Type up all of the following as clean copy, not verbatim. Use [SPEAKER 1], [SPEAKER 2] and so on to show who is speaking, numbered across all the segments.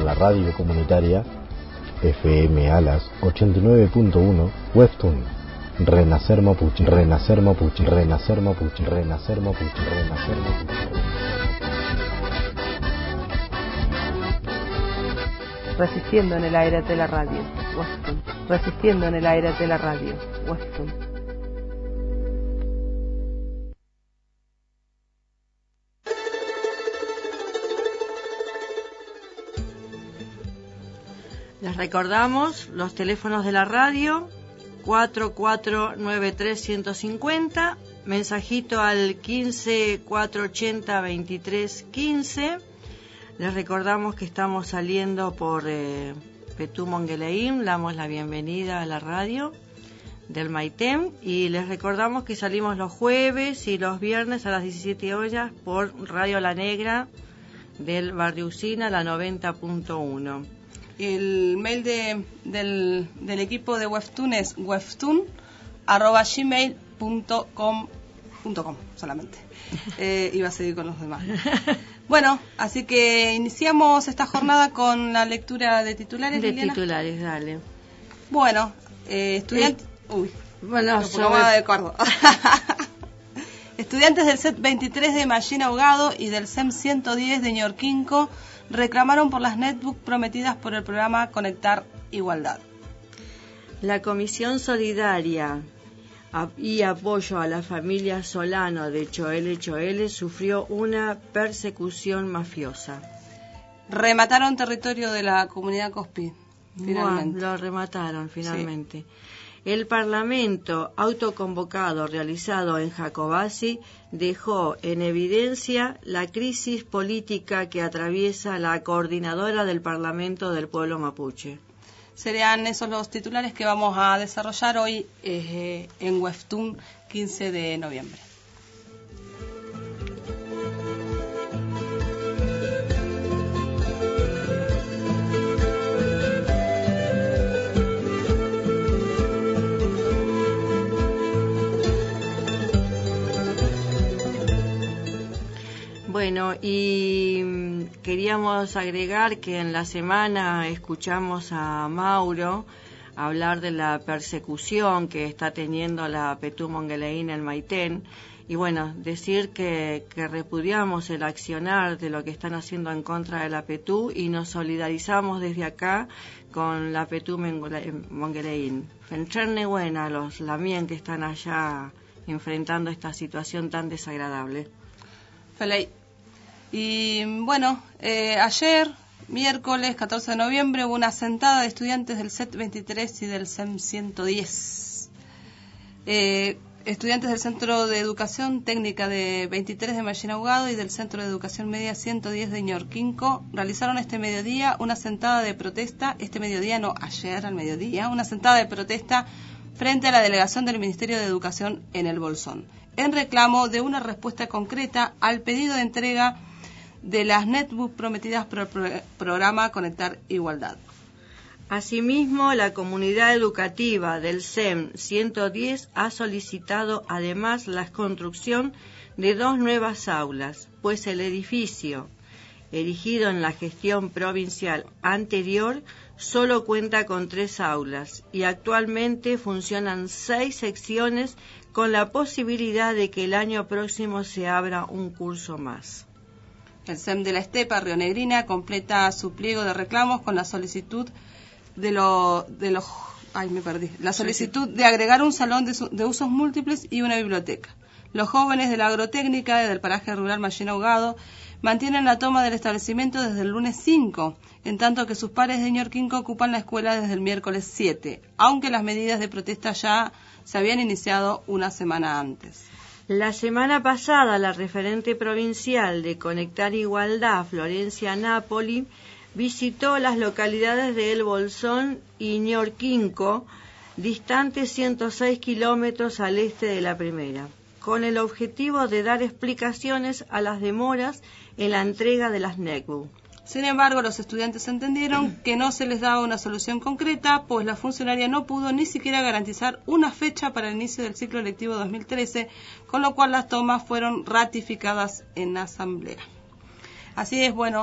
[SPEAKER 1] en la radio comunitaria FM Alas 89.1 Webtoon. Renacer Mapuche, Renacer Mapuche, Renacer Mapuche, Renacer Mapuche, Renacer Mapuche.
[SPEAKER 2] Resistiendo en el aire de la radio, Webtoon. Resistiendo en el aire de la radio, Webtoon.
[SPEAKER 3] Les recordamos los teléfonos de la radio: 4493-150, mensajito al 15-480-2315. Les recordamos que estamos saliendo por Petú Mongueleín, damos la bienvenida a la radio del Maitén, y les recordamos que salimos los jueves y los viernes a las 17 horas por Radio La Negra del barrio Usina, la 90.1.
[SPEAKER 4] El mail del equipo de Webtoon es webtoon@gmail.com solamente. Iba a seguir con los demás. Bueno, así que iniciamos esta jornada con la lectura de titulares.
[SPEAKER 3] De
[SPEAKER 4] Liliana.
[SPEAKER 3] titulares, dale.
[SPEAKER 4] Bueno, estudiantes...
[SPEAKER 3] Bueno,
[SPEAKER 4] de Córdoba. Estudiantes del CET 23 de Mallina Ahogado y del CEM 110 de Ñorquinco reclamaron por las netbooks prometidas por el programa Conectar Igualdad.
[SPEAKER 3] La Comisión Solidaria y Apoyo a la Familia Solano de Choele sufrió una persecución mafiosa.
[SPEAKER 4] Remataron territorio de la comunidad Cospi, finalmente.
[SPEAKER 3] Lo remataron finalmente. Sí. El Parlamento autoconvocado realizado en Jacobasi dejó en evidencia la crisis política que atraviesa la coordinadora del Parlamento del Pueblo Mapuche.
[SPEAKER 4] Serían esos los titulares que vamos a desarrollar hoy en Webtoon 15 de noviembre.
[SPEAKER 3] Bueno, y queríamos agregar que en la semana escuchamos a Mauro hablar de la persecución que está teniendo la Petú Mongueleín en Maitén, y bueno, decir que repudiamos el accionar de lo que están haciendo en contra de la Petú y nos solidarizamos desde acá con la Petú Mongueleín. Fencherne buena los lamien que están allá enfrentando esta situación tan desagradable.
[SPEAKER 4] Feley. Y bueno, ayer, miércoles 14 de noviembre, hubo una sentada de estudiantes del CET 23 y del CEM 110. Estudiantes del Centro de Educación Técnica de 23 de Mallina Ahogado y del Centro de Educación Media 110 de Ñorquinco realizaron este mediodía una sentada de protesta, ayer al mediodía, una sentada de protesta frente a la delegación del Ministerio de Educación en el Bolsón, en reclamo de una respuesta concreta al pedido de entrega de las netbooks prometidas por el programa Conectar Igualdad.
[SPEAKER 3] Asimismo, la comunidad educativa del CEM 110 ha solicitado además la construcción de 2 nuevas aulas, pues el edificio, erigido en la gestión provincial anterior, solo cuenta con 3 aulas y actualmente funcionan 6 secciones con la posibilidad de que el año próximo se abra un curso más.
[SPEAKER 4] El CEM de la Estepa, Rionegrina, completa su pliego de reclamos con la solicitud la solicitud de agregar un salón de usos múltiples y una biblioteca. Los jóvenes de la agrotécnica del paraje rural Mallina Ahogado mantienen la toma del establecimiento desde el lunes 5, en tanto que sus pares de Ñorquinco ocupan la escuela desde el miércoles 7, aunque las medidas de protesta ya se habían iniciado una semana antes.
[SPEAKER 3] La semana pasada, la referente provincial de Conectar Igualdad, Florencia Napoli, visitó las localidades de El Bolsón y Ñorquinco, distantes 106 kilómetros al este de la primera, con el objetivo de dar explicaciones a las demoras en la entrega de las netbooks.
[SPEAKER 4] Sin embargo, los estudiantes entendieron que no se les daba una solución concreta, pues la funcionaria no pudo ni siquiera garantizar una fecha para el inicio del ciclo lectivo 2013, con lo cual las tomas fueron ratificadas en asamblea. Así es, bueno,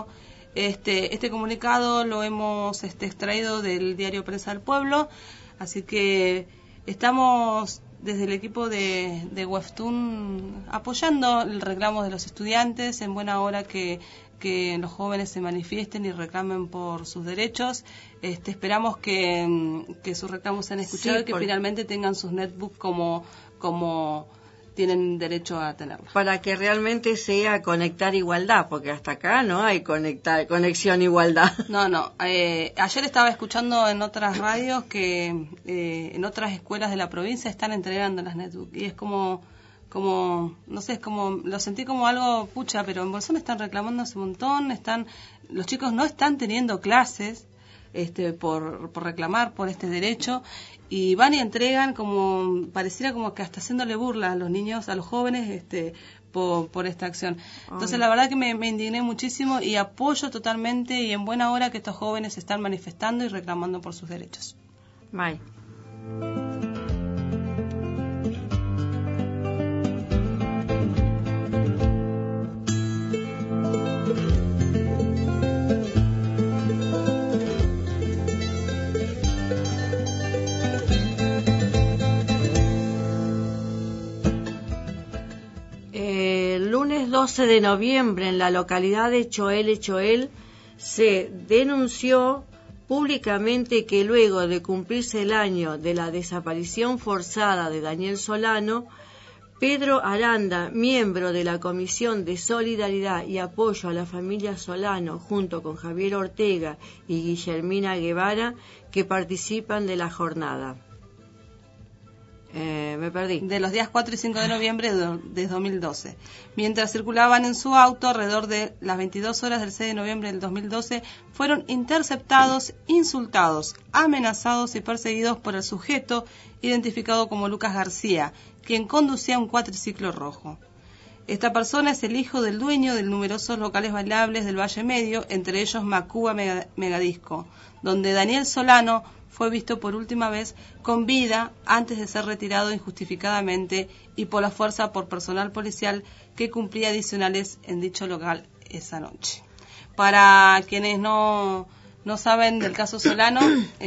[SPEAKER 4] Este comunicado lo hemos extraído del diario Prensa del Pueblo, así que estamos desde el equipo de Webtoon apoyando el reclamo de los estudiantes. En buena hora que los jóvenes se manifiesten y reclamen por sus derechos. Esperamos que sus reclamos sean escuchados, y que finalmente tengan sus netbooks como tienen derecho a tenerlos.
[SPEAKER 3] Para que realmente sea conectar igualdad, porque hasta acá no hay conexión igualdad.
[SPEAKER 4] No. Ayer estaba escuchando en otras radios que en otras escuelas de la provincia están entregando las netbooks, y es como no sé, es como, lo sentí como algo pucha, pero en Bolsón están reclamando hace un montón, los chicos no están teniendo clases por reclamar por este derecho, y van y entregan, como pareciera como que hasta haciéndole burla a los niños, a los jóvenes, por esta acción. Entonces la verdad que me indigné muchísimo, y apoyo totalmente y en buena hora que estos jóvenes se están manifestando y reclamando por sus derechos.
[SPEAKER 3] May. El lunes 12 de noviembre en la localidad de Choel se denunció públicamente que luego de cumplirse el año de la desaparición forzada de Daniel Solano, Pedro Aranda, miembro de la Comisión de Solidaridad y Apoyo a la Familia Solano, junto con Javier Ortega y Guillermina Guevara, que participan de la jornada. Me perdí.
[SPEAKER 4] De los días 4 y 5 de noviembre de 2012. Mientras circulaban en su auto, alrededor de las 22 horas del 6 de noviembre del 2012, fueron interceptados, insultados, amenazados y perseguidos por el sujeto identificado como Lucas García, quien conducía un cuatriciclo rojo. Esta persona es el hijo del dueño de numerosos locales bailables del Valle Medio, entre ellos Macuba Megadisco, donde Daniel Solano fue visto por última vez con vida antes de ser retirado injustificadamente y por la fuerza por personal policial que cumplía adicionales en dicho local esa noche. Para quienes no saben del caso Solano,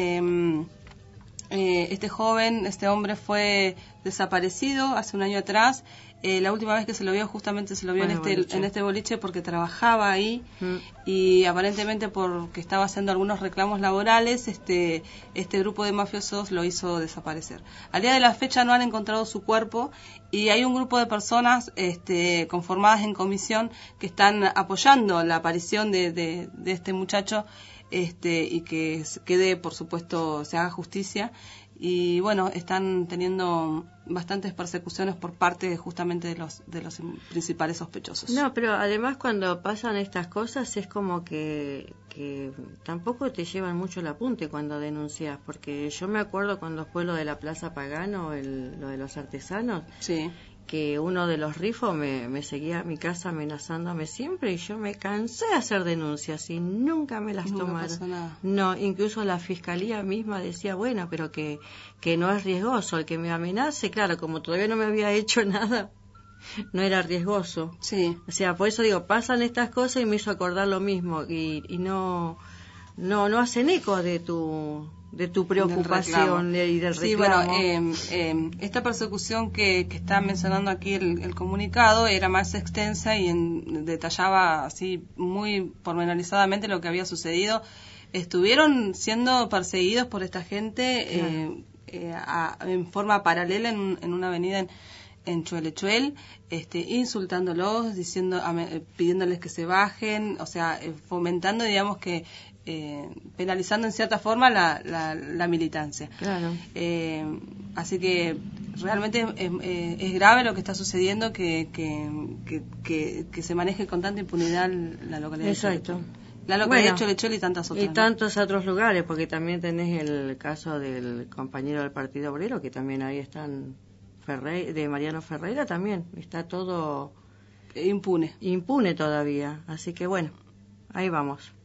[SPEAKER 4] este hombre fue desaparecido hace un año atrás. La última vez que se lo vio, justamente se lo vio en este boliche porque trabajaba ahí, y aparentemente porque estaba haciendo algunos reclamos laborales, este grupo de mafiosos lo hizo desaparecer. Al día de la fecha no han encontrado su cuerpo, y hay un grupo de personas conformadas en comisión que están apoyando la aparición de este muchacho, y que quede, por supuesto, se haga justicia. Y bueno, están teniendo bastantes persecuciones por parte justamente de los principales sospechosos.
[SPEAKER 3] No, pero además cuando pasan estas cosas es como que tampoco te llevan mucho el apunte cuando denuncias, porque yo me acuerdo cuando fue lo de la Plaza Pagano, lo de los artesanos,
[SPEAKER 4] sí,
[SPEAKER 3] que uno de los rifos me seguía a mi casa amenazándome siempre, y yo me cansé de hacer denuncias y nunca me las tomaron. No, incluso la fiscalía misma decía, bueno, pero que no es riesgoso el que me amenace. Claro, como todavía no me había hecho nada, no era riesgoso.
[SPEAKER 4] Sí.
[SPEAKER 3] O sea, por eso digo, pasan estas cosas y me hizo acordar lo mismo, y no hacen eco de tu preocupación y del reclamo.
[SPEAKER 4] Sí, bueno, esta persecución que está mencionando aquí el comunicado era más extensa y detallaba así muy pormenorizadamente lo que había sucedido. Estuvieron siendo perseguidos por esta gente en forma paralela en una avenida en Choel, insultándolos, pidiéndoles que se bajen, o sea, fomentando, digamos que penalizando en cierta forma la militancia.
[SPEAKER 3] Claro.
[SPEAKER 4] Así que realmente es grave lo que está sucediendo, que se maneje con tanta impunidad la localidad.
[SPEAKER 3] Exacto.
[SPEAKER 4] La localidad de Choel y tantas otras.
[SPEAKER 3] Y tantos otros lugares, porque también tenés el caso del compañero del Partido Obrero, que también ahí están, de Mariano Ferreira también, está todo impune todavía. Así que bueno, ahí vamos.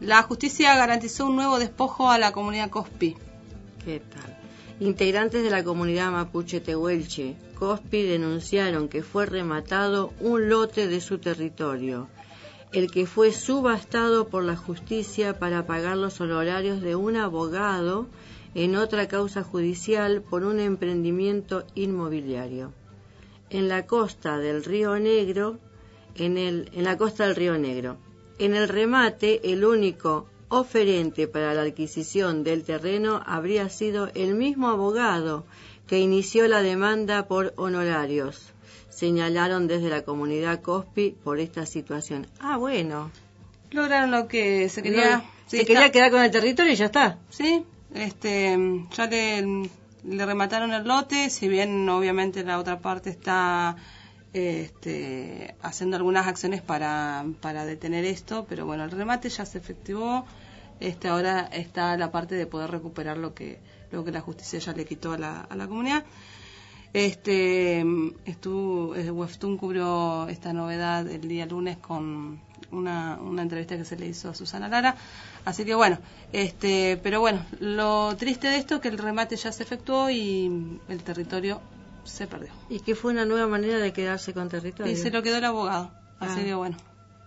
[SPEAKER 4] La justicia garantizó un nuevo despojo a la comunidad Cospi.
[SPEAKER 3] ¿Qué tal? Integrantes de la comunidad mapuche tehuelche, Cospi, denunciaron que fue rematado un lote de su territorio, el que fue subastado por la justicia para pagar los honorarios de un abogado en otra causa judicial por un emprendimiento inmobiliario. En la costa del Río Negro, en la costa del Río Negro. En el remate, el único oferente para la adquisición del terreno habría sido el mismo abogado que inició la demanda por honorarios. Señalaron desde la comunidad Cospi por esta situación. Ah, bueno.
[SPEAKER 4] Lograron lo que se quería.
[SPEAKER 3] No, se quería quedar con el territorio y ya está.
[SPEAKER 4] Sí, ya le remataron el lote, si bien obviamente la otra parte está haciendo algunas acciones para detener esto, pero bueno, el remate ya se efectivó. Ahora está la parte de poder recuperar lo que la justicia ya le quitó a la comunidad. Webtoon cubrió esta novedad el día lunes con una entrevista que se le hizo a Susana Lara, así que bueno, pero bueno, lo triste de esto es que el remate ya se efectuó y el territorio se perdió.
[SPEAKER 3] Y que fue una nueva manera de quedarse con territorio.
[SPEAKER 4] Y se lo quedó el abogado, así que bueno.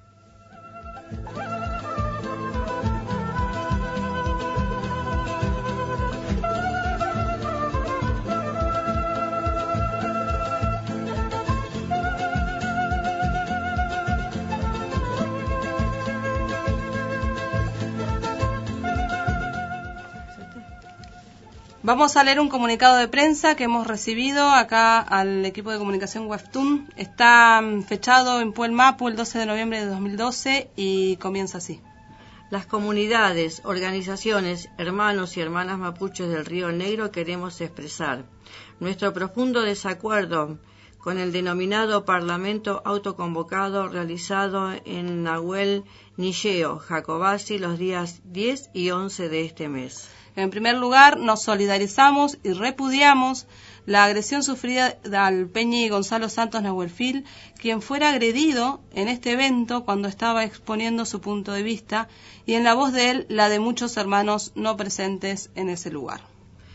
[SPEAKER 4] Vamos a leer un comunicado de prensa que hemos recibido acá al equipo de comunicación Webtoon. Está fechado en Puel Mapu el 12 de noviembre de 2012 y comienza así.
[SPEAKER 3] Las comunidades, organizaciones, hermanos y hermanas mapuches del Río Negro queremos expresar nuestro profundo desacuerdo con el denominado Parlamento autoconvocado realizado en Nahuel Nilleo, Jacobasi, los días 10 y 11 de este mes.
[SPEAKER 4] En primer lugar, nos solidarizamos y repudiamos la agresión sufrida al Peñi Gonzalo Santos Nahuelfil, quien fuera agredido en este evento cuando estaba exponiendo su punto de vista, y en la voz de él, la de muchos hermanos no presentes en ese lugar.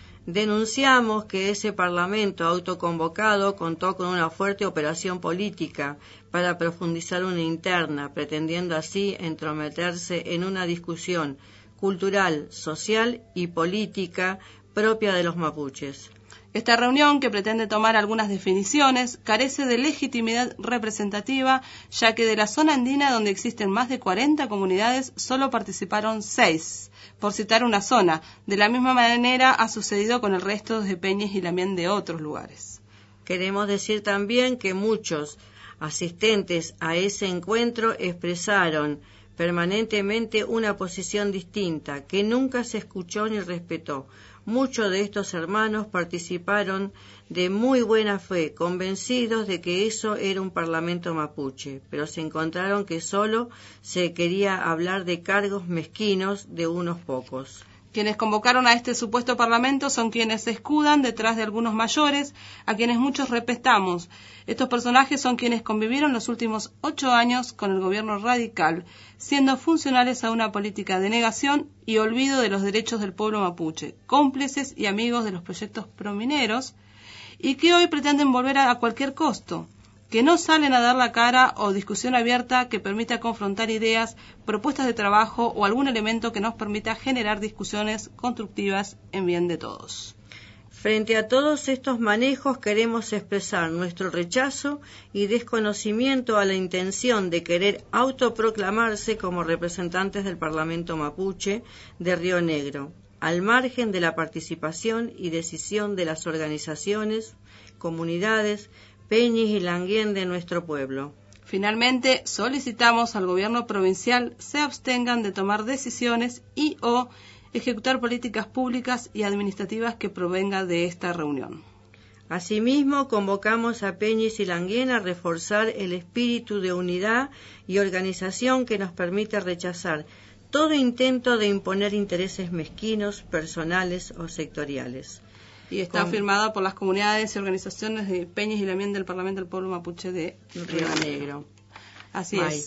[SPEAKER 3] Denunciamos que ese Parlamento autoconvocado contó con una fuerte operación política para profundizar una interna, pretendiendo así entrometerse en una discusión cultural, social y política propia de los mapuches.
[SPEAKER 4] Esta reunión, que pretende tomar algunas definiciones, carece de legitimidad representativa, ya que de la zona andina, donde existen más de 40 comunidades, solo participaron 6, por citar una zona. De la misma manera ha sucedido con el resto de Peñes y también de otros lugares.
[SPEAKER 3] Queremos decir también que muchos asistentes a ese encuentro expresaron permanentemente una posición distinta, que nunca se escuchó ni respetó. Muchos de estos hermanos participaron de muy buena fe, convencidos de que eso era un parlamento mapuche, pero se encontraron que solo se quería hablar de cargos mezquinos de unos pocos.
[SPEAKER 4] Quienes convocaron a este supuesto parlamento son quienes se escudan detrás de algunos mayores, a quienes muchos respetamos. Estos personajes son quienes convivieron los últimos 8 años con el gobierno radical, siendo funcionales a una política de negación y olvido de los derechos del pueblo mapuche, cómplices y amigos de los proyectos promineros, y que hoy pretenden volver a cualquier costo, que no salen a dar la cara o discusión abierta que permita confrontar ideas, propuestas de trabajo o algún elemento que nos permita generar discusiones constructivas en bien de todos.
[SPEAKER 3] Frente a todos estos manejos queremos expresar nuestro rechazo y desconocimiento a la intención de querer autoproclamarse como representantes del Parlamento Mapuche de Río Negro, al margen de la participación y decisión de las organizaciones, comunidades, peñis y languien de nuestro pueblo.
[SPEAKER 4] Finalmente, solicitamos al gobierno provincial se abstengan de tomar decisiones y o ejecutar políticas públicas y administrativas que provengan de esta reunión.
[SPEAKER 3] Asimismo, convocamos a peñis y languien a reforzar el espíritu de unidad y organización que nos permite rechazar todo intento de imponer intereses mezquinos, personales o sectoriales.
[SPEAKER 4] Y está firmada por las comunidades y organizaciones de Peñas y Lamien del Parlamento del Pueblo Mapuche de
[SPEAKER 3] Río Negro.
[SPEAKER 4] Así es.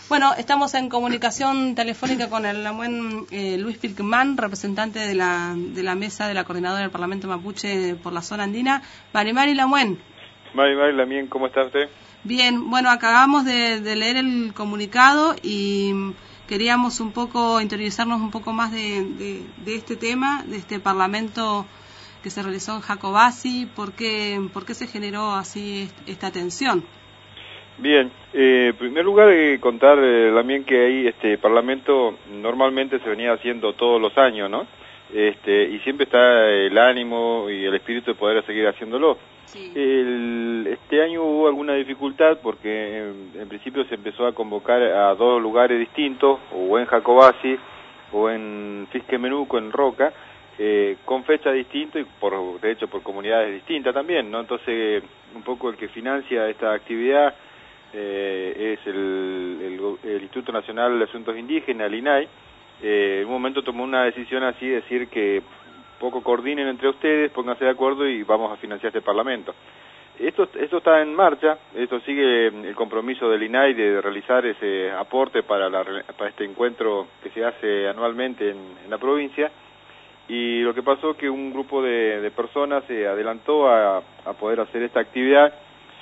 [SPEAKER 4] Bueno, estamos en comunicación telefónica con el Lamuen Luis Pilkman, representante de la mesa de la coordinadora del Parlamento Mapuche por la zona andina. Mari Lamuen.
[SPEAKER 5] Mari Lamien, ¿cómo está usted?
[SPEAKER 4] Bien, bueno, acabamos de leer el comunicado y queríamos un poco interiorizarnos un poco más de este tema, de este Parlamento que se realizó en Jacobasi. ¿Por qué se generó así esta tensión?
[SPEAKER 5] Bien, en primer lugar contar también que ahí este Parlamento normalmente se venía haciendo todos los años, ¿no? Y siempre está el ánimo y el espíritu de poder seguir haciéndolo. Sí. Este año hubo alguna dificultad porque en principio se empezó a convocar a 2 lugares distintos, o en Jacobasi o en Fisquemenuco, en Roca, con fecha distinta y de hecho por comunidades distintas también, ¿no? Entonces un poco el que financia esta actividad es el Instituto Nacional de Asuntos Indígenas, el INAI. En un momento tomó una decisión así, decir que poco coordinen entre ustedes, pónganse de acuerdo y vamos a financiar este Parlamento. Esto está en marcha, esto sigue el compromiso del INAI de realizar ese aporte para este encuentro que se hace anualmente en la provincia, y lo que pasó es que un grupo de personas se adelantó a poder hacer esta actividad,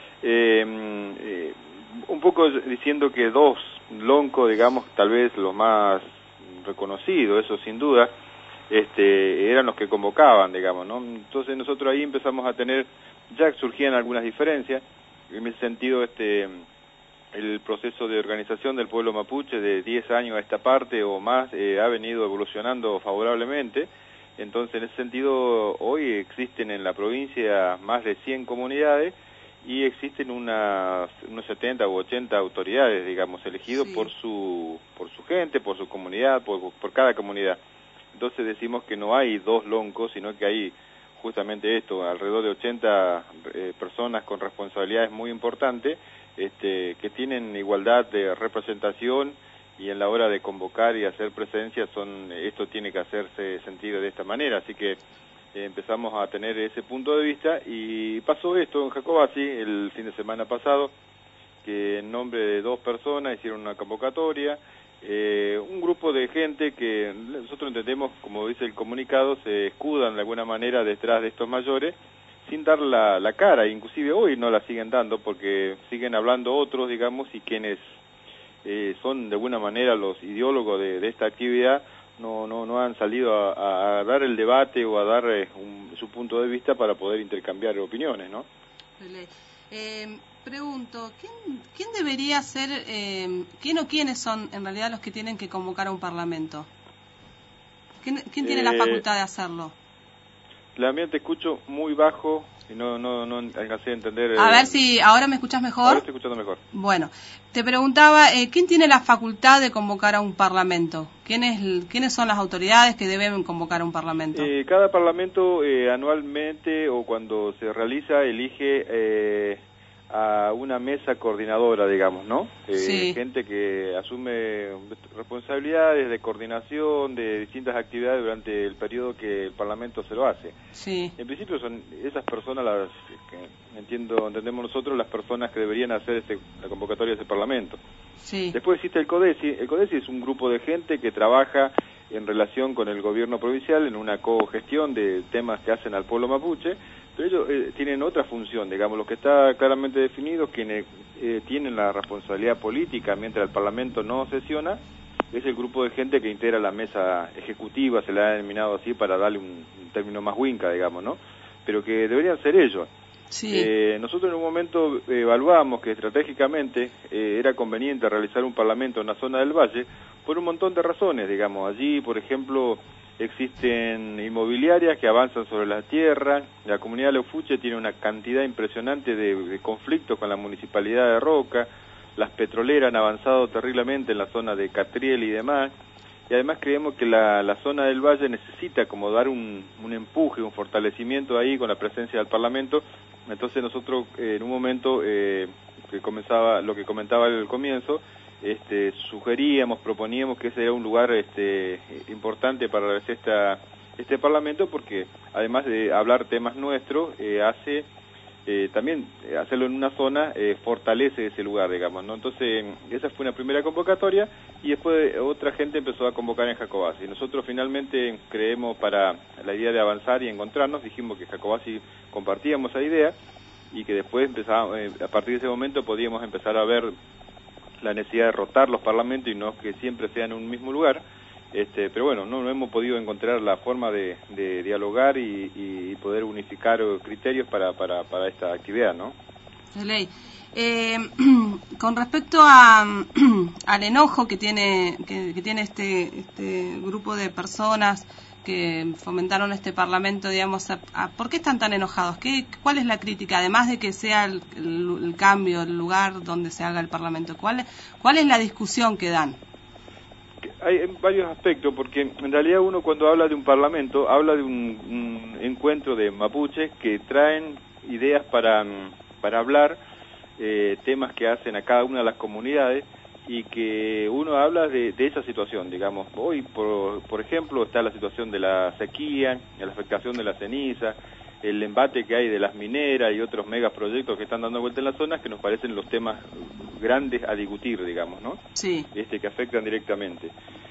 [SPEAKER 5] un poco diciendo que 2 loncos, digamos, tal vez los más reconocidos, eso sin duda, eran los que convocaban, digamos, ¿no? Entonces nosotros ahí empezamos a tener, ya surgían algunas diferencias, en ese sentido el proceso de organización del pueblo mapuche de 10 años a esta parte o más ha venido evolucionando favorablemente. Entonces en ese sentido hoy existen en la provincia más de 100 comunidades y existen unos 70 u 80 autoridades, digamos, elegidos sí, por su gente, por su comunidad, por cada comunidad. Entonces decimos que no hay 2 loncos, sino que hay justamente esto, alrededor de 80 personas con responsabilidades muy importantes, que tienen igualdad de representación, y en la hora de convocar y hacer presencia esto tiene que hacerse sentido de esta manera. Así que empezamos a tener ese punto de vista, y pasó esto en Jacobasi el fin de semana pasado, que en nombre de 2 personas hicieron una convocatoria, un grupo de gente que nosotros entendemos, como dice el comunicado, se escudan de alguna manera detrás de estos mayores sin dar la cara, inclusive hoy no la siguen dando porque siguen hablando otros, digamos, y quienes son de alguna manera los ideólogos de esta actividad no han salido a dar el debate o a dar su punto de vista para poder intercambiar opiniones, ¿no?
[SPEAKER 4] Pregunto, ¿quién debería ser, quién o quiénes son en realidad los que tienen que convocar a un parlamento? ¿Quién tiene la facultad de hacerlo?
[SPEAKER 5] Te escucho muy bajo y no alcancé a entender.
[SPEAKER 4] A ver si ahora me escuchas mejor.
[SPEAKER 5] Ahora estoy escuchando mejor.
[SPEAKER 4] Bueno, te preguntaba, ¿quién tiene la facultad de convocar a un parlamento? ¿Quiénes son las autoridades que deben convocar a un parlamento?
[SPEAKER 5] Cada parlamento anualmente o cuando se realiza elige a una mesa coordinadora, digamos, ¿no?
[SPEAKER 4] Sí.
[SPEAKER 5] Gente que asume responsabilidades de coordinación de distintas actividades durante el periodo que el Parlamento se lo hace.
[SPEAKER 4] Sí.
[SPEAKER 5] En principio son esas personas las que entendemos nosotros, las personas que deberían hacer la convocatoria de ese Parlamento.
[SPEAKER 4] Sí.
[SPEAKER 5] Después existe el CODESI. El CODESI es un grupo de gente que trabaja en relación con el gobierno provincial en una cogestión de temas que hacen al pueblo mapuche, pero ellos tienen otra función, digamos, lo que está claramente definido, quienes tienen la responsabilidad política mientras el Parlamento no sesiona, es el grupo de gente que integra la mesa ejecutiva, se le ha denominado así para darle un término más huinca, digamos, ¿no? Pero que deberían ser ellos.
[SPEAKER 4] Sí.
[SPEAKER 5] Nosotros en un momento evaluamos que estratégicamente era conveniente realizar un Parlamento en la zona del Valle por un montón de razones, digamos. Allí, por ejemplo, existen inmobiliarias que avanzan sobre la tierra, la comunidad de Leufuche tiene una cantidad impresionante de conflictos con la municipalidad de Roca, las petroleras han avanzado terriblemente en la zona de Catriel y demás, y además creemos que la zona del Valle necesita como dar un empuje, un fortalecimiento ahí con la presencia del Parlamento. Entonces nosotros en un momento lo que comentaba al comienzo, sugeríamos, proponíamos que ese era un lugar importante para realizar este Parlamento, porque además de hablar temas nuestros, hace también hacerlo en una zona fortalece ese lugar, digamos, ¿no? Entonces, esa fue una primera convocatoria y después otra gente empezó a convocar en Jacobacci. Nosotros finalmente creemos, para la idea de avanzar y encontrarnos, dijimos que Jacobacci compartíamos esa idea y que después a partir de ese momento podíamos empezar a ver la necesidad de rotar los parlamentos y no que siempre sean en un mismo lugar. Pero bueno, no hemos podido encontrar la forma de dialogar y poder unificar criterios para esta actividad, ¿no?
[SPEAKER 4] De ley. Con respecto al enojo que tiene este grupo de personas que fomentaron este parlamento, digamos, ¿por qué están tan enojados? ¿Cuál es la crítica? Además de que sea el cambio, el lugar donde se haga el parlamento, ¿cuál es la discusión que dan?
[SPEAKER 5] Hay varios aspectos, porque en realidad uno cuando habla de un parlamento, habla de un encuentro de mapuches que traen ideas para hablar temas que hacen a cada una de las comunidades y que uno habla de esa situación, digamos. Hoy, por ejemplo, está la situación de la sequía, la afectación de la ceniza, el embate que hay de las mineras y otros megaproyectos que están dando vuelta en las zonas, que nos parecen los temas grandes a discutir, digamos, ¿no?
[SPEAKER 4] Sí.
[SPEAKER 5] Que afectan directamente.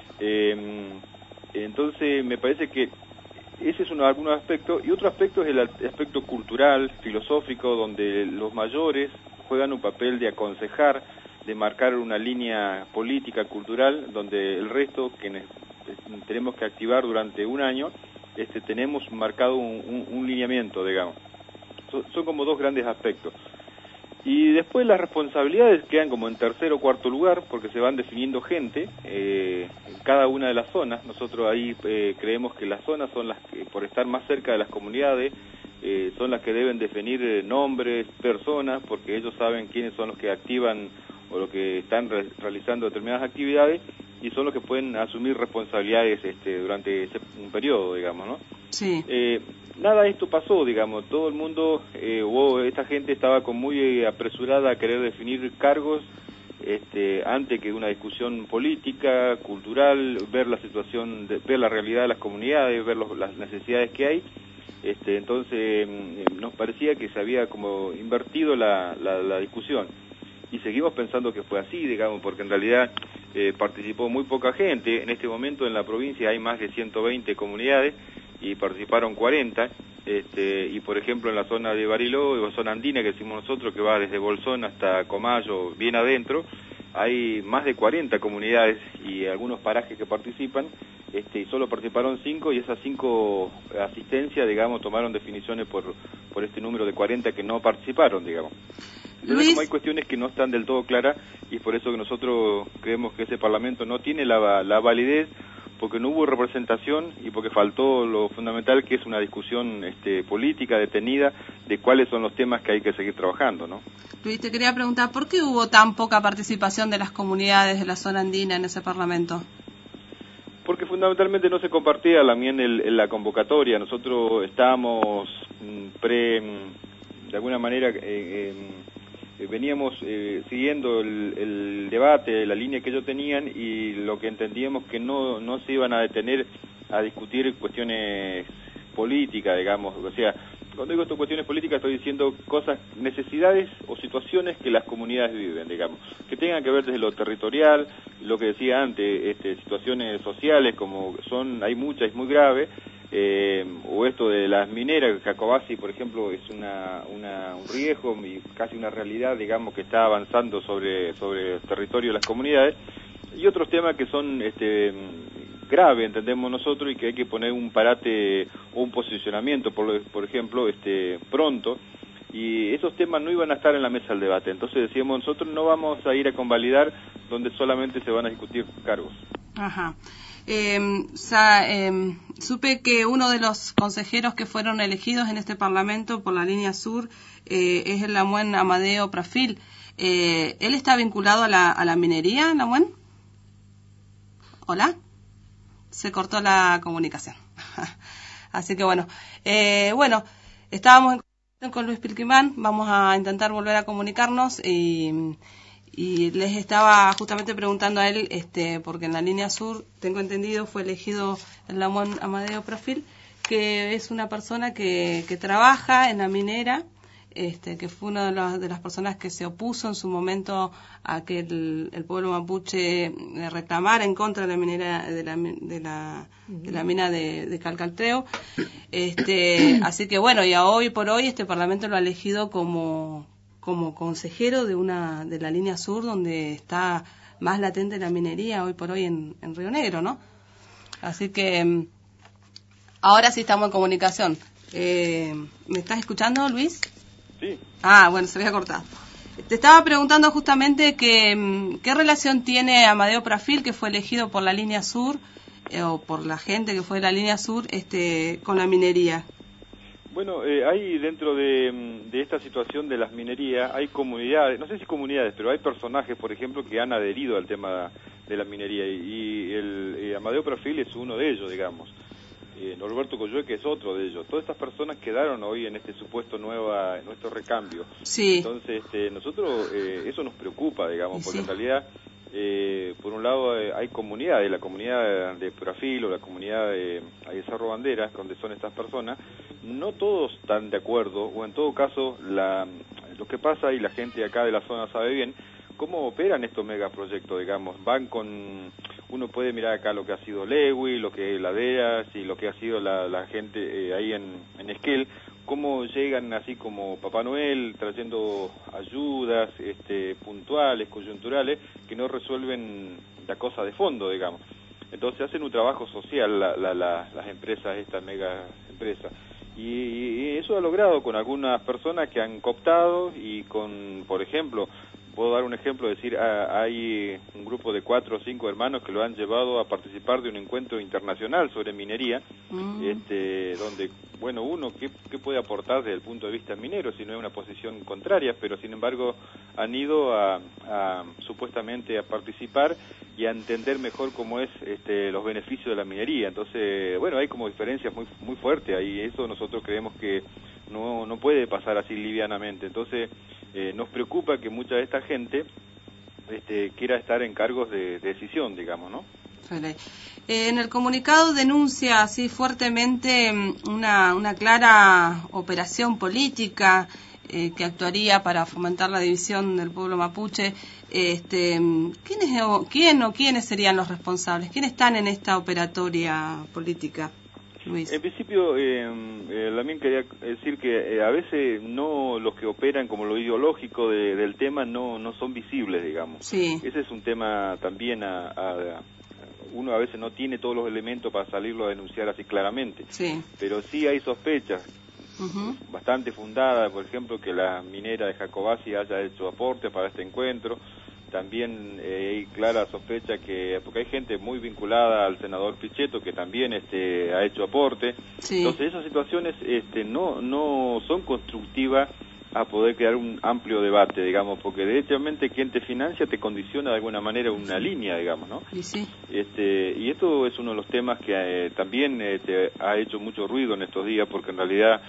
[SPEAKER 5] Entonces, me parece que ese es algunos aspectos, y otro aspecto es el aspecto cultural, filosófico, donde los mayores juegan un papel de aconsejar, de marcar una línea política, cultural, donde el resto, quienes tenemos que activar durante un año, tenemos marcado un lineamiento, digamos. Son como dos grandes aspectos. Y después las responsabilidades quedan como en tercer o cuarto lugar, porque se van definiendo gente en cada una de las zonas. Nosotros ahí creemos que las zonas son las que, por estar más cerca de las comunidades, son las que deben definir nombres, personas, porque ellos saben quiénes son los que activan o los que están realizando determinadas actividades, y son los que pueden asumir responsabilidades durante un periodo, digamos, ¿no?
[SPEAKER 4] Sí.
[SPEAKER 5] Nada de esto pasó, digamos, todo el mundo, esta gente estaba muy apresurada a querer definir cargos antes que una discusión política, cultural, ver la situación, ver la realidad de las comunidades, ver las necesidades que hay. Entonces nos parecía que se había como invertido la discusión. Y seguimos pensando que fue así, digamos, porque en realidad participó muy poca gente. En este momento en la provincia hay más de 120 comunidades y participaron 40. Y por ejemplo en la zona de Bariló, la zona andina que decimos nosotros, que va desde Bolsón hasta Comayo, bien adentro, hay más de 40 comunidades y algunos parajes que participan, y solo participaron 5, y esas 5 asistencias, digamos, tomaron definiciones por este número de 40 que no participaron, digamos. Entonces, como hay cuestiones que no están del todo claras, y es por eso que nosotros creemos que ese Parlamento no tiene la validez, porque no hubo representación y porque faltó lo fundamental, que es una discusión política detenida de cuáles son los temas que hay que seguir trabajando, ¿no?
[SPEAKER 4] Luis, te quería preguntar, ¿por qué hubo tan poca participación de las comunidades de la zona andina en ese Parlamento?
[SPEAKER 5] Porque fundamentalmente no se compartía en la convocatoria. Nosotros estábamos de alguna manera veníamos siguiendo el debate, la línea que ellos tenían, y lo que entendíamos que no se iban a detener a discutir cuestiones políticas, digamos. O sea, cuando digo cuestiones políticas estoy diciendo necesidades o situaciones que las comunidades viven, digamos, que tengan que ver desde lo territorial, lo que decía antes, situaciones sociales como hay muchas, es muy grave, o esto de las mineras. Jacobacci, por ejemplo, es un riesgo y casi una realidad, digamos, que está avanzando sobre el territorio de las comunidades, y otros temas que son grave, entendemos nosotros, y que hay que poner un parate o un posicionamiento, por ejemplo, pronto, y esos temas no iban a estar en la mesa del debate. Entonces decíamos, nosotros no vamos a ir a convalidar donde solamente se van a discutir cargos.
[SPEAKER 4] Ajá. Supe que uno de los consejeros que fueron elegidos en este Parlamento por la línea sur es el Lamuén Amadeo Prafil. ¿Él está vinculado a la minería, Lamuén? ¿Hola? Se cortó la comunicación. Así que bueno, estábamos en comunicación con Luis Pilquimán, vamos a intentar volver a comunicarnos y les estaba justamente preguntando a él, porque en la línea sur, tengo entendido, fue elegido el Lamuén Amadeo Prafil, que es una persona que trabaja en la minera que fue una de las personas que se opuso en su momento a que el pueblo mapuche reclamara en contra de la minera de la mina de Calcaltreu. Así que bueno, y hoy por hoy este Parlamento lo ha elegido como consejero de la línea sur, donde está más latente la minería hoy por hoy en Río Negro, ¿no? Así que ahora sí estamos en comunicación. ¿Me estás escuchando, Luis?
[SPEAKER 5] Sí.
[SPEAKER 4] Bueno, se había cortado. Te estaba preguntando justamente qué relación tiene Amadeo Prafil, que fue elegido por la línea sur, o por la gente que fue de la línea sur, con la minería.
[SPEAKER 5] Bueno, hay dentro de esta situación de las minerías, hay comunidades, no sé si comunidades, pero hay personajes, por ejemplo, que han adherido al tema de la minería, y Amadeo Prafil es uno de ellos, digamos. Norberto Coyoe, que es otro de ellos. Todas estas personas quedaron hoy en este supuesto nuestro recambio.
[SPEAKER 4] Sí.
[SPEAKER 5] Entonces, nosotros, eso nos preocupa, digamos, porque
[SPEAKER 4] sí.
[SPEAKER 5] En realidad, por un lado, hay comunidades, la comunidad de Prafil o la comunidad de Cerro Banderas, donde son estas personas, no todos están de acuerdo, o en todo caso, lo que pasa, y la gente acá de la zona sabe bien, cómo operan estos megaproyectos, digamos. Uno puede mirar acá lo que ha sido Lewy, lo que es Laderas y lo que ha sido la gente ahí en Esquel, cómo llegan así como Papá Noel trayendo ayudas puntuales, coyunturales, que no resuelven la cosa de fondo, digamos. Entonces hacen un trabajo social las empresas, estas mega empresas. Y eso ha logrado con algunas personas que han cooptado y con, por ejemplo, puedo dar un ejemplo, decir, hay un grupo de 4 o 5 hermanos que lo han llevado a participar de un encuentro internacional sobre minería, donde, bueno, uno, ¿qué puede aportar desde el punto de vista minero si no es una posición contraria? Pero, sin embargo, han ido supuestamente a participar y a entender mejor cómo es los beneficios de la minería. Entonces, bueno, hay como diferencias muy, muy fuertes ahí, eso nosotros creemos que no puede pasar así livianamente. Entonces, nos preocupa que mucha de esta gente quiera estar en cargos de decisión, digamos, ¿no?
[SPEAKER 4] En el comunicado denuncia así fuertemente una clara operación política que actuaría para fomentar la división del pueblo mapuche. ¿Quién o quiénes serían los responsables? ¿Quiénes están en esta operatoria política, Luis?
[SPEAKER 5] En principio, también quería decir que a veces no los que operan como lo ideológico del tema no son visibles, digamos.
[SPEAKER 4] Sí.
[SPEAKER 5] Ese es un tema también uno a veces no tiene todos los elementos para salirlo a denunciar así claramente.
[SPEAKER 4] Sí.
[SPEAKER 5] Pero sí hay sospechas bastante fundadas, por ejemplo, que la minera de Jacobasi haya hecho aportes para este encuentro. También hay clara sospecha porque hay gente muy vinculada al senador Pichetto que también ha hecho aporte.
[SPEAKER 4] Sí.
[SPEAKER 5] Entonces esas situaciones no son constructivas a poder crear un amplio debate, digamos, porque derechamente quien te financia te condiciona de alguna manera una línea, digamos, ¿no?
[SPEAKER 4] Y sí.
[SPEAKER 5] Y esto es uno de los temas que también ha hecho mucho ruido en estos días, porque en realidad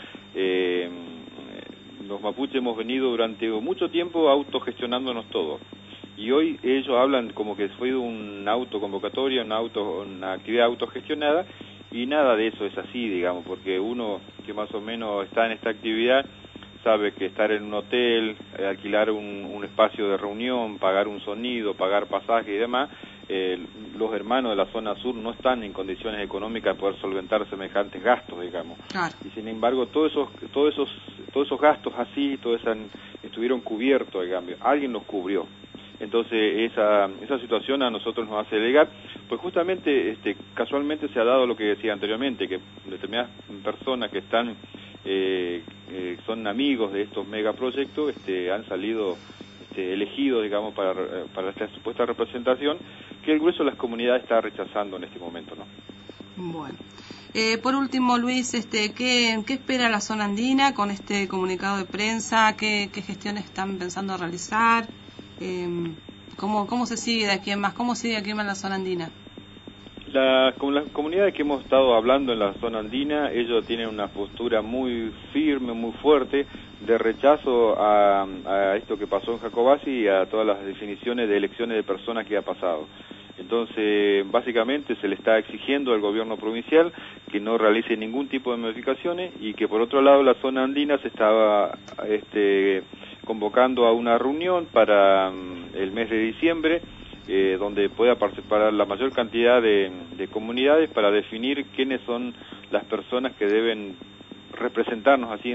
[SPEAKER 5] los mapuches hemos venido durante mucho tiempo autogestionándonos todo. Y hoy ellos hablan como que fue una autoconvocatoria, una actividad autogestionada, y nada de eso es así, digamos, porque uno que más o menos está en esta actividad sabe que estar en un hotel, alquilar un espacio de reunión, pagar un sonido, pagar pasaje y demás, los hermanos de la zona sur no están en condiciones económicas de poder solventar semejantes gastos, digamos.
[SPEAKER 4] Claro.
[SPEAKER 5] Y sin embargo, todos esos gastos así, estuvieron cubiertos, digamos. Alguien los cubrió. Entonces, esa situación a nosotros nos hace llegar, pues justamente, casualmente se ha dado lo que decía anteriormente, que determinadas personas que están son amigos de estos megaproyectos, han salido elegidos, digamos, para esta supuesta representación, que el grueso de las comunidades está rechazando en este momento, ¿no?
[SPEAKER 4] Bueno. Por último, Luis, ¿qué espera la zona andina con este comunicado de prensa? ¿Qué gestiones están pensando realizar? ¿Cómo se sigue de aquí en más? ¿Cómo sigue aquí en la zona andina?
[SPEAKER 5] Con las comunidades que hemos estado hablando en la zona andina, ellos tienen una postura muy firme, muy fuerte, de rechazo a esto que pasó en Jacobasi y a todas las definiciones de elecciones de personas que ha pasado. Entonces, básicamente se le está exigiendo al gobierno provincial que no realice ningún tipo de modificaciones y que por otro lado la zona andina se estaba convocando a una reunión para el mes de diciembre, donde pueda participar la mayor cantidad de comunidades para definir quiénes son las personas que deben representarnos así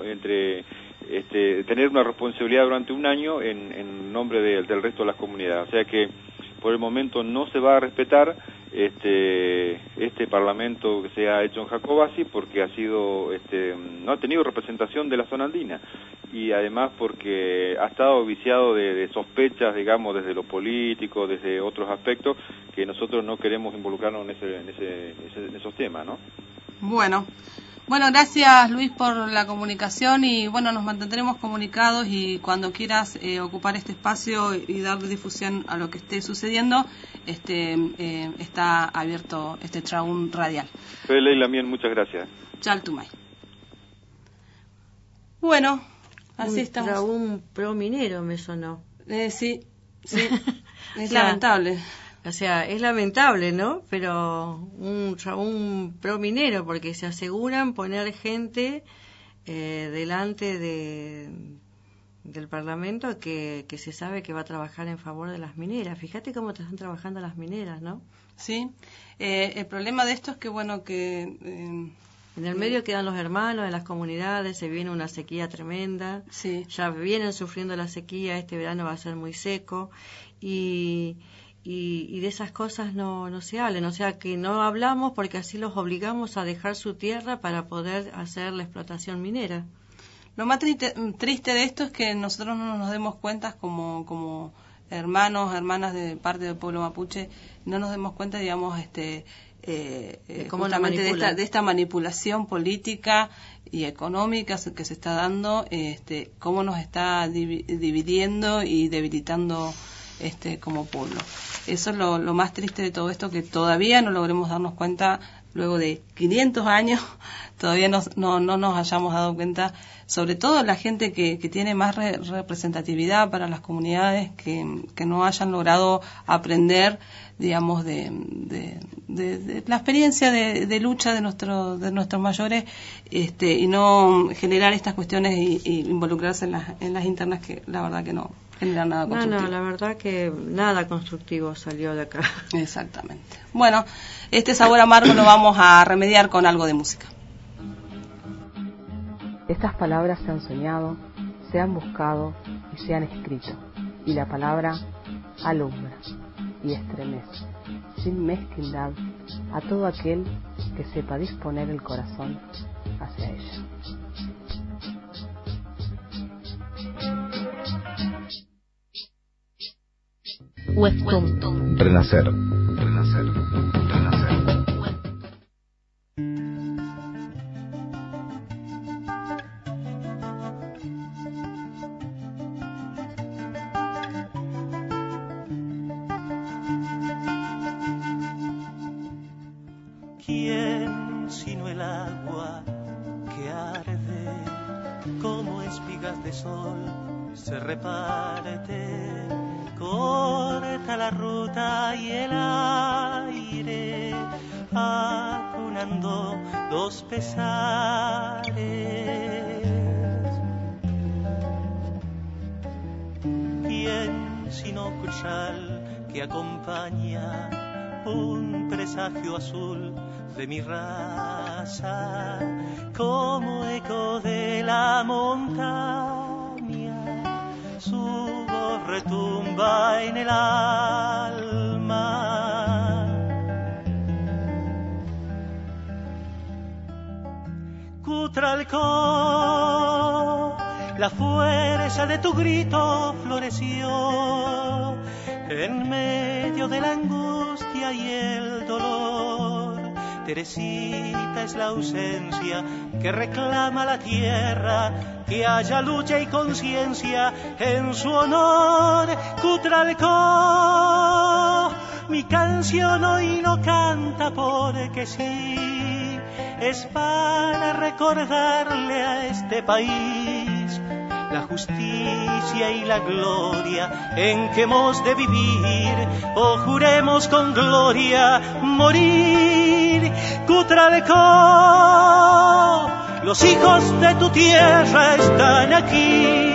[SPEAKER 5] tener una responsabilidad durante un año en nombre del resto de las comunidades. O sea que por el momento no se va a respetar este parlamento que se ha hecho en Jacobasi porque no ha tenido representación de la zona andina y además porque ha estado viciado de sospechas, digamos, desde lo político, desde otros aspectos que nosotros no queremos involucrarnos en esos temas, ¿no?
[SPEAKER 4] Bueno, gracias Luis por la comunicación y bueno, nos mantendremos comunicados y cuando quieras ocupar este espacio y dar difusión a lo que esté sucediendo, está abierto este Traún Radial.
[SPEAKER 5] Leila Mien, muchas gracias.
[SPEAKER 4] Chaltumay. Bueno, así estamos.
[SPEAKER 3] Traún pro minero me sonó.
[SPEAKER 4] Sí, es lamentable.
[SPEAKER 3] O sea, es lamentable, ¿no? Pero un pro minero, porque se aseguran poner gente delante del Parlamento que se sabe que va a trabajar en favor de las mineras. Fíjate cómo están trabajando las mineras, ¿no?
[SPEAKER 4] Sí. El problema de esto es que,
[SPEAKER 3] en el medio quedan los hermanos de las comunidades, se viene una sequía tremenda.
[SPEAKER 4] Sí.
[SPEAKER 3] Ya vienen sufriendo la sequía, este verano va a ser muy seco y de esas cosas no se hablan, o sea que no hablamos porque así los obligamos a dejar su tierra para poder hacer la explotación minera.
[SPEAKER 4] Lo más triste de esto es que nosotros no nos demos cuenta como hermanos, hermanas de parte del pueblo mapuche, no nos demos cuenta, digamos, justamente de esta manipulación política y económica que se está dando, cómo nos está dividiendo y debilitando como pueblo. Eso es lo más triste de todo esto, que todavía no logremos darnos cuenta, luego de 500 años, todavía no nos hayamos dado cuenta, sobre todo la gente que tiene más representatividad para las comunidades, que no hayan logrado aprender, digamos, de la experiencia de lucha de nuestros mayores, y no generar estas cuestiones y involucrarse en las internas, que la verdad que no generan nada constructivo.
[SPEAKER 3] No, la verdad que nada constructivo salió de acá.
[SPEAKER 4] Exactamente. Bueno, este sabor amargo lo vamos a remediar con algo de música.
[SPEAKER 2] Estas palabras se han soñado, se han buscado y se han escrito, y la palabra alumbra y estremece, sin mezquindad, a todo aquel que sepa disponer el corazón hacia ella.
[SPEAKER 1] Webtoon. Renacer.
[SPEAKER 6] ¿Quién sino el agua que arde como espigas de sol se reparte? Corta la ruta y el aire acunando dos pesares. ¿Quién sino Cuchal que acompaña un presagio azul de mi raza, como eco de la montaña? Su voz retumba en el alma. Cutralcó, la fuerza de tu grito floreció en medio de la angustia y el dolor. Teresita es la ausencia que reclama la tierra, que haya lucha y conciencia en su honor. Cutralcó, mi canción hoy no canta porque sí, es para recordarle a este país la justicia y la gloria en que hemos de vivir, o juremos con gloria morir. Cutralcó, los hijos de tu tierra están aquí.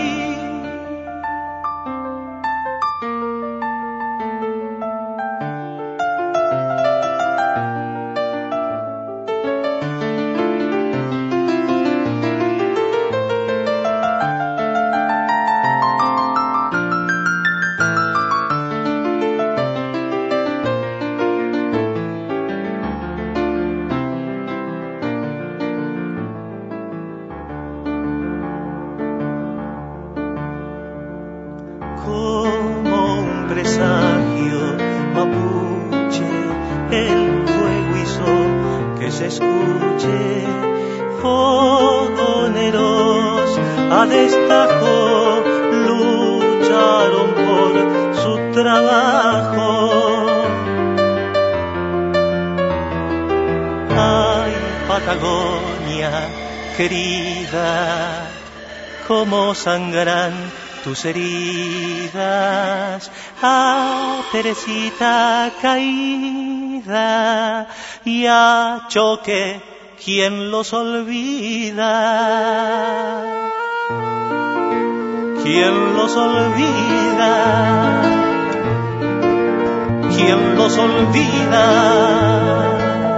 [SPEAKER 6] Querida, cómo sangran tus heridas, a Teresita caída y a Choque, ¿quién los olvida? ¿Quién los olvida? ¿Quién los olvida?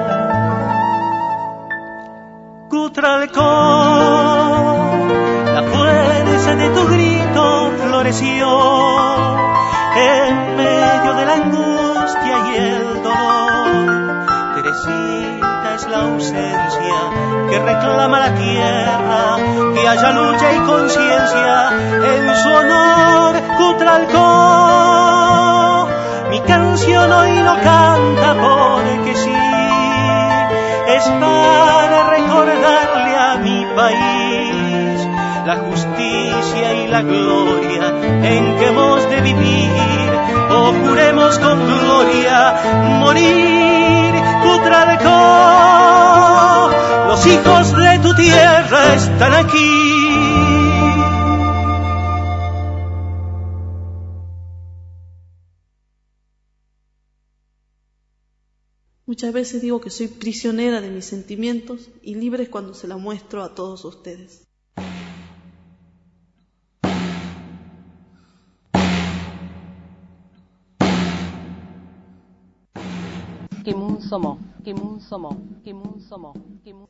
[SPEAKER 6] Cutralcó, la fuerza de tu grito floreció en medio de la angustia y el dolor. Teresita es la ausencia que reclama la tierra, que haya lucha y conciencia en su honor. Cutralcó, mi canción hoy no canta porque sí, es para recordarle a mi país la justicia y la gloria en que hemos de vivir, o juremos con gloria morir. Cutralcó, los hijos de tu tierra están aquí.
[SPEAKER 7] Muchas veces digo que soy prisionera de mis sentimientos y libre cuando se la muestro a todos ustedes.
[SPEAKER 2] Kimun Somo, Kimun Somo, Kimun Somo, Kimun.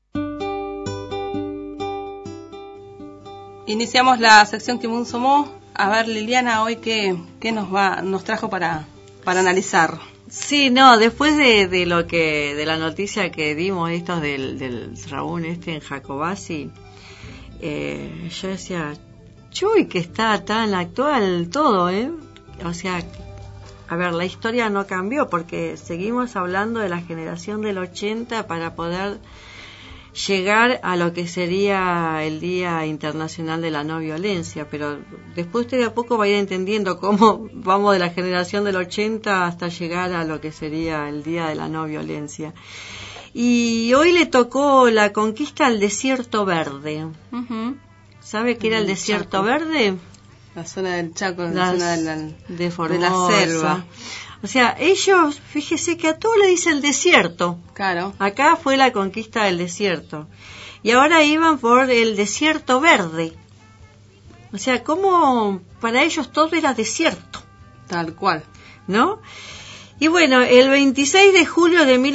[SPEAKER 4] Iniciamos la sección Kimun Somo. A ver, Liliana, hoy qué nos trajo para analizar.
[SPEAKER 3] Sí, no, después de lo de la noticia que dimos estos del Raúl en Jacobasi, yo decía, chuy, que está tan actual todo, o sea, a ver, la historia no cambió porque seguimos hablando de la generación del 80 para poder llegar a lo que sería el Día Internacional de la No Violencia, pero después usted de a poco va a ir entendiendo cómo vamos de la generación del 80 hasta llegar a lo que sería el Día de la No Violencia. Y hoy le tocó la conquista al Desierto Verde. Uh-huh. ¿Sabe qué era el Desierto Verde?
[SPEAKER 4] La zona del Chaco, la zona
[SPEAKER 3] de Formosa,
[SPEAKER 4] de la selva.
[SPEAKER 3] O sea, ellos, fíjese que a todo le dicen desierto.
[SPEAKER 4] Claro.
[SPEAKER 3] Acá fue la conquista del desierto. Y ahora iban por el Desierto Verde. O sea, como para ellos todo era desierto.
[SPEAKER 4] Tal cual.
[SPEAKER 3] ¿No? Y bueno, el 26 de julio de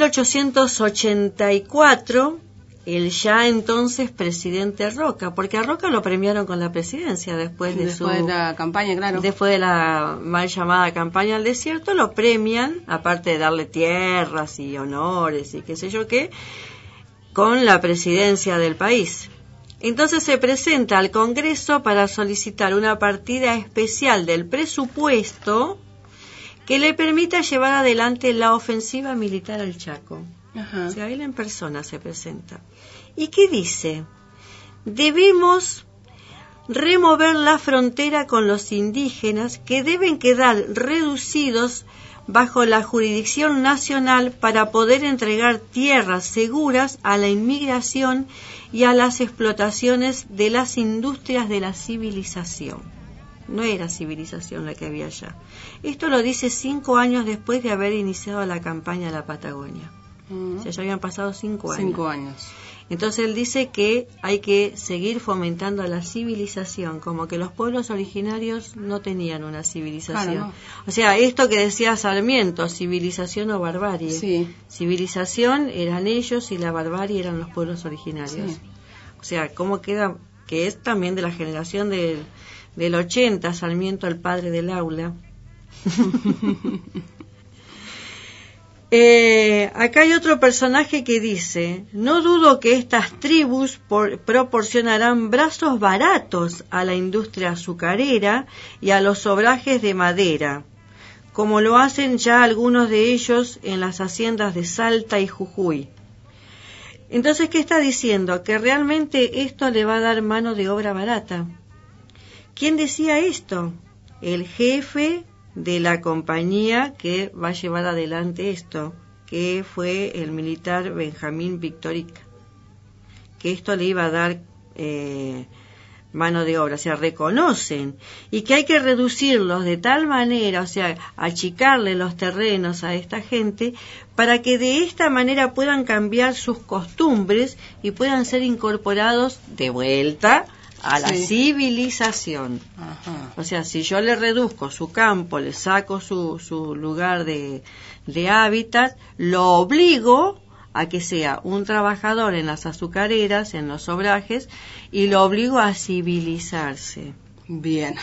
[SPEAKER 3] 1884, el ya entonces presidente Roca, porque a Roca lo premiaron con la presidencia después de
[SPEAKER 4] la campaña, claro.
[SPEAKER 3] Después de la mal llamada campaña al desierto, lo premian, aparte de darle tierras y honores y qué sé yo qué, con la presidencia del país. Entonces se presenta al Congreso para solicitar una partida especial del presupuesto que le permita llevar adelante la ofensiva militar al Chaco. Ajá. O sea, él en persona se presenta. ¿Y qué dice? Debemos remover la frontera con los indígenas, que deben quedar reducidos bajo la jurisdicción nacional para poder entregar tierras seguras a la inmigración y a las explotaciones de las industrias de la civilización. No era civilización la que había allá. Esto lo dice 5 años después de haber iniciado la campaña de la Patagonia. O sea, ya habían pasado 5 años.
[SPEAKER 4] 5 años.
[SPEAKER 3] Entonces él dice que hay que seguir fomentando la civilización, como que los pueblos originarios no tenían una civilización.
[SPEAKER 4] Claro, no.
[SPEAKER 3] O sea, esto que decía Sarmiento, civilización o barbarie.
[SPEAKER 4] Sí.
[SPEAKER 3] Civilización eran ellos y la barbarie eran los pueblos originarios.
[SPEAKER 4] Sí.
[SPEAKER 3] O sea, cómo queda, que es también de la generación del 80, Sarmiento, el padre del aula. Acá hay otro personaje que dice: no dudo que estas tribus proporcionarán brazos baratos a la industria azucarera y a los obrajes de madera, como lo hacen ya algunos de ellos en las haciendas de Salta y Jujuy. Entonces, ¿qué está diciendo? Que realmente esto le va a dar mano de obra barata. ¿Quién decía esto? El jefe de la compañía que va a llevar adelante esto, que fue el militar Benjamín Victorica, que esto le iba a dar mano de obra. O sea, reconocen, y que hay que reducirlos de tal manera, o sea, achicarle los terrenos a esta gente para que de esta manera puedan cambiar sus costumbres y puedan ser incorporados de vuelta a la civilización.
[SPEAKER 4] Ajá.
[SPEAKER 3] O sea, si yo le reduzco su campo, le saco su lugar de hábitat, lo obligo a que sea un trabajador en las azucareras, en los obrajes, y lo obligo a civilizarse.
[SPEAKER 4] Bien.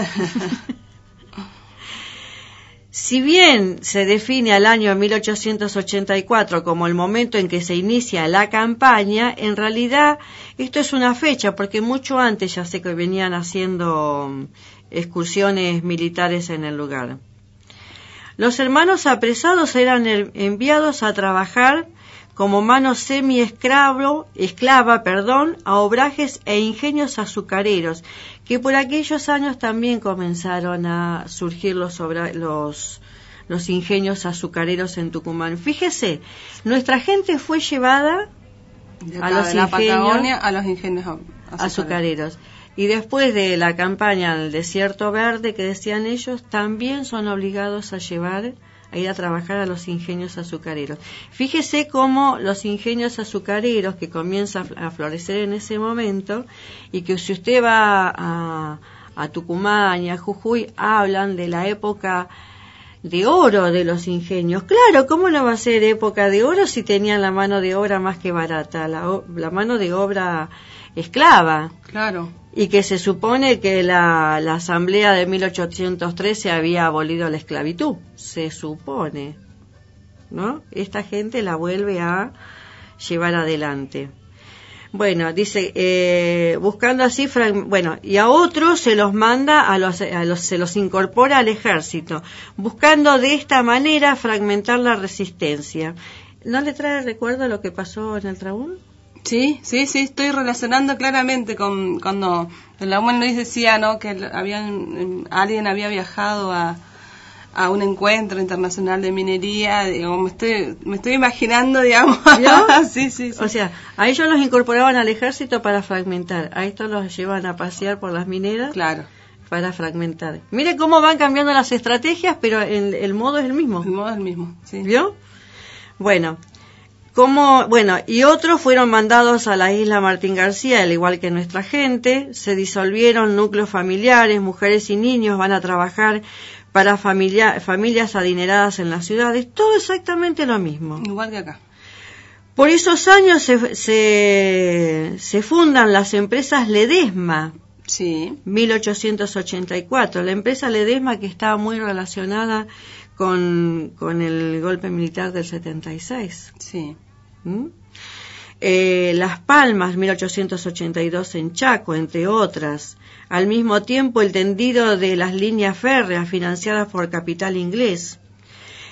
[SPEAKER 3] Si bien se define al año 1884 como el momento en que se inicia la campaña, en realidad esto es una fecha, porque mucho antes ya sé que venían haciendo excursiones militares en el lugar. Los hermanos apresados eran enviados a trabajar como mano esclava, a obrajes e ingenios azucareros, que por aquellos años también comenzaron a surgir los ingenios azucareros en Tucumán. Fíjese, nuestra gente fue llevada a los ingenios azucareros. Y después de la campaña del Desierto Verde, que decían ellos, también son obligados a ir a trabajar a los ingenios azucareros. Fíjese cómo los ingenios azucareros que comienzan a florecer en ese momento, y que si usted va a Tucumán y a Jujuy, hablan de la época de oro de los ingenios. Claro, ¿cómo no va a ser época de oro si tenían la mano de obra más que barata, la mano de obra esclava?
[SPEAKER 4] Claro.
[SPEAKER 3] Y que se supone que la asamblea de 1813 había abolido la esclavitud, se supone, ¿no? Esta gente la vuelve a llevar adelante. Bueno, dice, buscando así, y a otros se los manda, se los incorpora al ejército, buscando de esta manera fragmentar la resistencia. ¿No le trae recuerdo lo que pasó en el Trabún?
[SPEAKER 4] Sí, estoy relacionando claramente con cuando el abuelo Luis decía, ¿no?, que alguien había viajado a un encuentro internacional de minería. Digo, me estoy imaginando, digamos.
[SPEAKER 3] ¿No?
[SPEAKER 4] Sí.
[SPEAKER 3] O sea, a ellos los incorporaban al ejército para fragmentar, a estos los llevan a pasear por las mineras. Claro. Para fragmentar. Mire cómo van cambiando las estrategias, pero el modo es el mismo.
[SPEAKER 4] El modo es el mismo, sí.
[SPEAKER 3] ¿Vio? Bueno, y otros fueron mandados a la isla Martín García, al igual que nuestra gente. Se disolvieron núcleos familiares, mujeres y niños van a trabajar para familias adineradas en las ciudades. Todo exactamente lo mismo.
[SPEAKER 4] Igual que acá.
[SPEAKER 3] Por esos años se fundan las empresas Ledesma.
[SPEAKER 4] Sí.
[SPEAKER 3] 1884. La empresa Ledesma, que estaba muy relacionada con el golpe militar del 76.
[SPEAKER 4] Sí.
[SPEAKER 3] Las Palmas, 1882 en Chaco, entre otras. Al mismo tiempo, el tendido de las líneas férreas financiadas por capital inglés.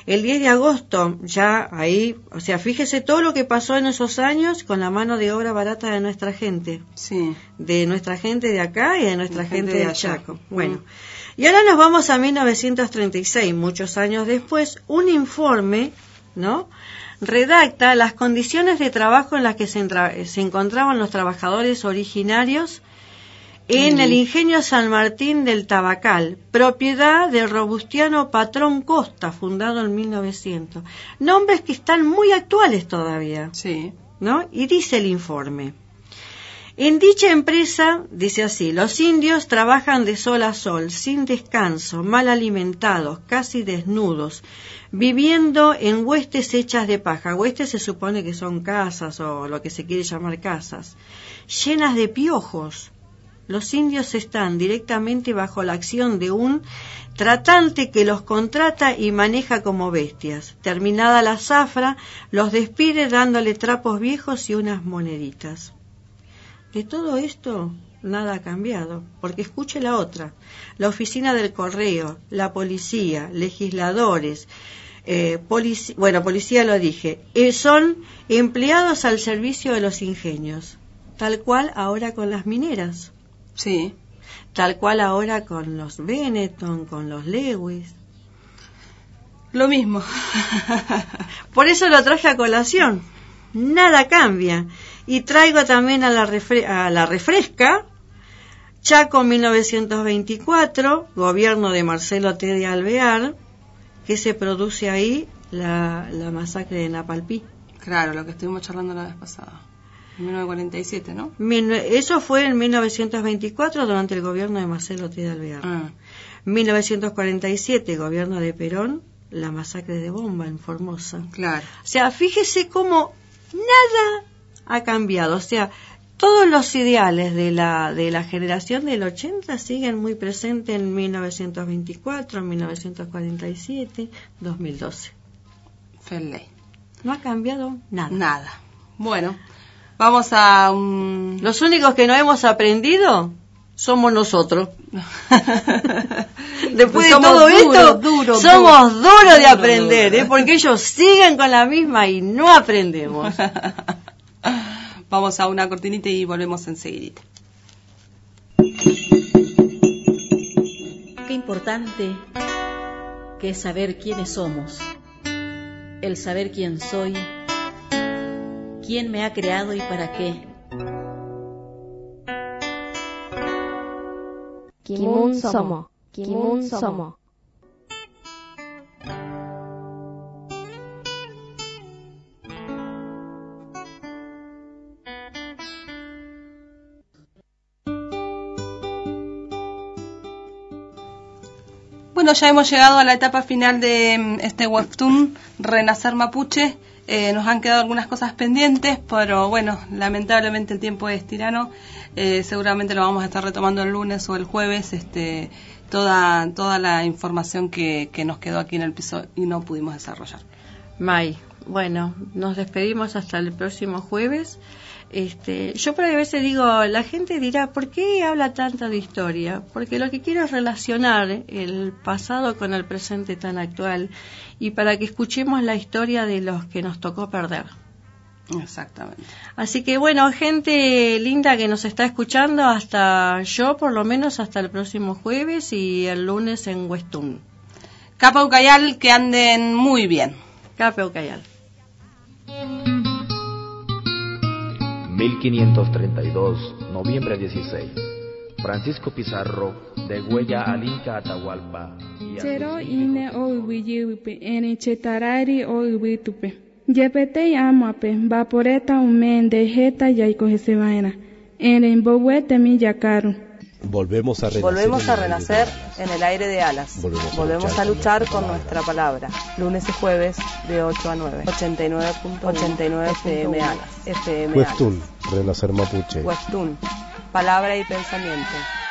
[SPEAKER 3] el 10 de agosto, ya ahí, o sea, fíjese todo lo que pasó en esos años con la mano de obra barata de nuestra gente.
[SPEAKER 4] Sí.
[SPEAKER 3] De nuestra gente de acá y de nuestra gente de Chaco. Bueno, y ahora nos vamos a 1936, muchos años después, un informe, ¿no?, redacta las condiciones de trabajo en las que se encontraban los trabajadores originarios en el ingenio San Martín del Tabacal, propiedad del robustiano Patrón Costa, fundado en 1900. Nombres que están muy actuales todavía.
[SPEAKER 4] Sí.
[SPEAKER 3] ¿No? Y dice el informe: en dicha empresa, dice así, los indios trabajan de sol a sol, sin descanso, mal alimentados, casi desnudos, viviendo en huestes hechas de paja. Huestes se supone que son casas, o lo que se quiere llamar casas, llenas de piojos. Los indios están directamente bajo la acción de un tratante que los contrata y maneja como bestias. Terminada la zafra, los despide dándole trapos viejos y unas moneditas. De todo esto, nada ha cambiado, porque escuche la otra. La oficina del correo, la policía, legisladores, policía lo dije, son empleados al servicio de los ingenios, tal cual ahora con las mineras.
[SPEAKER 4] Sí.
[SPEAKER 3] Tal cual ahora con los Benetton, con los Lewis.
[SPEAKER 4] Lo mismo.
[SPEAKER 3] Por eso lo traje a colación. Nada cambia. Y traigo también a la refresca, Chaco 1924, gobierno de Marcelo T. de Alvear, que se produce ahí la masacre de Napalpí.
[SPEAKER 4] Claro, lo que estuvimos charlando la vez pasada. En 1947, ¿no?
[SPEAKER 3] Eso fue en 1924 durante el gobierno de Marcelo T. de Alvear. 1947, gobierno de Perón, la masacre de Bomba en Formosa.
[SPEAKER 4] Claro.
[SPEAKER 3] O sea, fíjese cómo nada ha cambiado. O sea, todos los ideales de la generación del 80 siguen muy presentes en 1924, 1947, 2012.
[SPEAKER 4] Feliz.
[SPEAKER 3] No ha cambiado nada.
[SPEAKER 4] Nada. Bueno, vamos a
[SPEAKER 3] Los únicos que no hemos aprendido somos nosotros. Después de todo esto, somos duros de aprender, porque ellos siguen con la misma y no aprendemos.
[SPEAKER 4] Vamos a una cortinita y volvemos enseguidita.
[SPEAKER 8] Qué importante que es saber quiénes somos, el saber quién soy, quién me ha creado y para qué.
[SPEAKER 9] Kimun Somo, Kimun Somo.
[SPEAKER 4] Bueno, ya hemos llegado a la etapa final de este webtoon Renacer Mapuche. Nos han quedado algunas cosas pendientes, pero bueno, lamentablemente el tiempo es tirano. Seguramente lo vamos a estar retomando el lunes o el jueves, toda la información que nos quedó aquí en el piso y no pudimos desarrollar.
[SPEAKER 3] May, bueno, nos despedimos hasta el próximo jueves. Yo por a veces digo, la gente dirá, ¿por qué habla tanto de historia? Porque lo que quiero es relacionar el pasado con el presente tan actual y para que escuchemos la historia de los que nos tocó perder.
[SPEAKER 4] Exactamente.
[SPEAKER 3] Así que bueno, gente linda que nos está escuchando, yo por lo menos hasta el próximo jueves y el lunes en Westun.
[SPEAKER 4] Capa Ucayal, que anden muy bien.
[SPEAKER 3] Capa Ucayal.
[SPEAKER 10] 1532, noviembre 16. Francisco Pizarro, de Huella al Inca Atahualpa.
[SPEAKER 11] Chero ine o ubiyipe, eni chetarari o ubitupe. Yepete amape, vaporeta umende jeta yaiko jesevaina. En bohuete mi yacaru.
[SPEAKER 2] Volvemos a renacer en el aire de alas. Volvemos a luchar con nuestra palabra. Lunes y jueves de 8 a 9. 89.89 FM Alas. FM
[SPEAKER 1] Webtoon, Renacer Mapuche.
[SPEAKER 2] Webtoon, palabra y pensamiento.